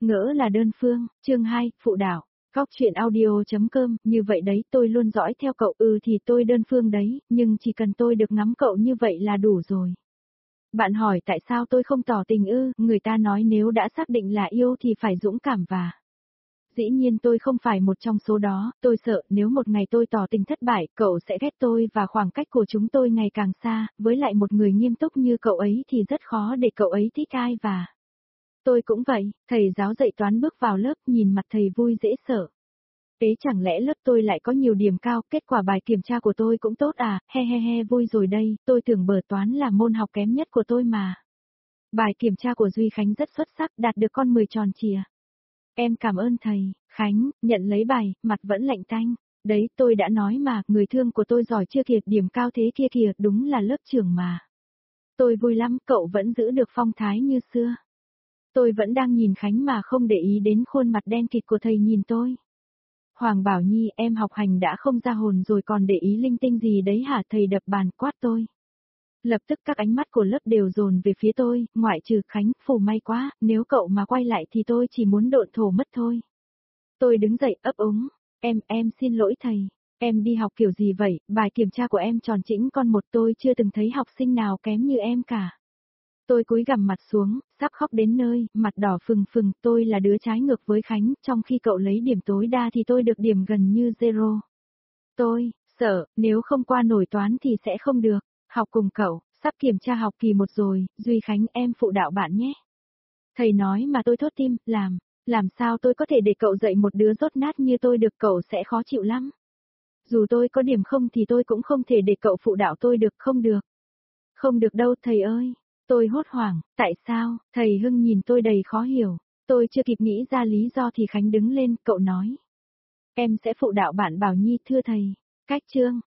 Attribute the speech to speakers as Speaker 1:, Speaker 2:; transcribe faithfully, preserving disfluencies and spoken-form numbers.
Speaker 1: Ngỡ là đơn phương, chương hai, phụ đạo. Góc chuyện audio.com, như vậy đấy, tôi luôn dõi theo cậu, ừ thì tôi đơn phương đấy, nhưng chỉ cần tôi được ngắm cậu như vậy là đủ rồi. Bạn hỏi tại sao tôi không tỏ tình ư, người ta nói nếu đã xác định là yêu thì phải dũng cảm và... Dĩ nhiên tôi không phải một trong số đó, tôi sợ nếu một ngày tôi tỏ tình thất bại, cậu sẽ ghét tôi và khoảng cách của chúng tôi ngày càng xa, với lại một người nghiêm túc như cậu ấy thì rất khó để cậu ấy thích ai và... Tôi cũng vậy, thầy giáo dạy toán bước vào lớp nhìn mặt thầy vui dễ sợ. Thế chẳng lẽ lớp tôi lại có nhiều điểm cao, kết quả bài kiểm tra của tôi cũng tốt à, he he he vui rồi đây, tôi tưởng bờ toán là môn học kém nhất của tôi mà. Bài kiểm tra của Duy Khánh rất xuất sắc, đạt được con mười tròn chìa. Em cảm ơn thầy, Khánh, nhận lấy bài, mặt vẫn lạnh tanh. Đấy, tôi đã nói mà, người thương của tôi giỏi chưa kìa, điểm cao thế kia kìa, đúng là lớp trưởng mà. Tôi vui lắm, cậu vẫn giữ được phong thái như xưa. Tôi vẫn đang nhìn Khánh mà không để ý đến khuôn mặt đen kịt của thầy nhìn tôi. Hoàng Bảo Nhi, em học hành đã không ra hồn rồi còn để ý linh tinh gì đấy hả, thầy đập bàn quát tôi. Lập tức các ánh mắt của lớp đều dồn về phía tôi, ngoại trừ Khánh, phù may quá, nếu cậu mà quay lại thì tôi chỉ muốn độn thổ mất thôi. Tôi đứng dậy ấp úng, em, em xin lỗi thầy, em đi học kiểu gì vậy, bài kiểm tra của em tròn chỉnh con một, tôi chưa từng thấy học sinh nào kém như em cả. Tôi cúi gằm mặt xuống, sắp khóc đến nơi, mặt đỏ phừng phừng, tôi là đứa trái ngược với Khánh, trong khi cậu lấy điểm tối đa thì tôi được điểm gần như zero. Tôi, sợ, nếu không qua nổi toán thì sẽ không được, học cùng cậu, sắp kiểm tra học kỳ một rồi, Duy Khánh em phụ đạo bạn nhé. Thầy nói mà tôi thốt tim, làm, làm sao tôi có thể để cậu dạy một đứa dốt nát như tôi được, cậu sẽ khó chịu lắm. Dù tôi có điểm không thì tôi cũng không thể để cậu phụ đạo tôi được, không được. Không được đâu thầy ơi. Tôi hốt hoảng, tại sao, thầy Hưng nhìn tôi đầy khó hiểu, tôi chưa kịp nghĩ ra lý do thì Khánh đứng lên, cậu nói. Em sẽ phụ đạo bạn Bảo Nhi thưa thầy, cách chương,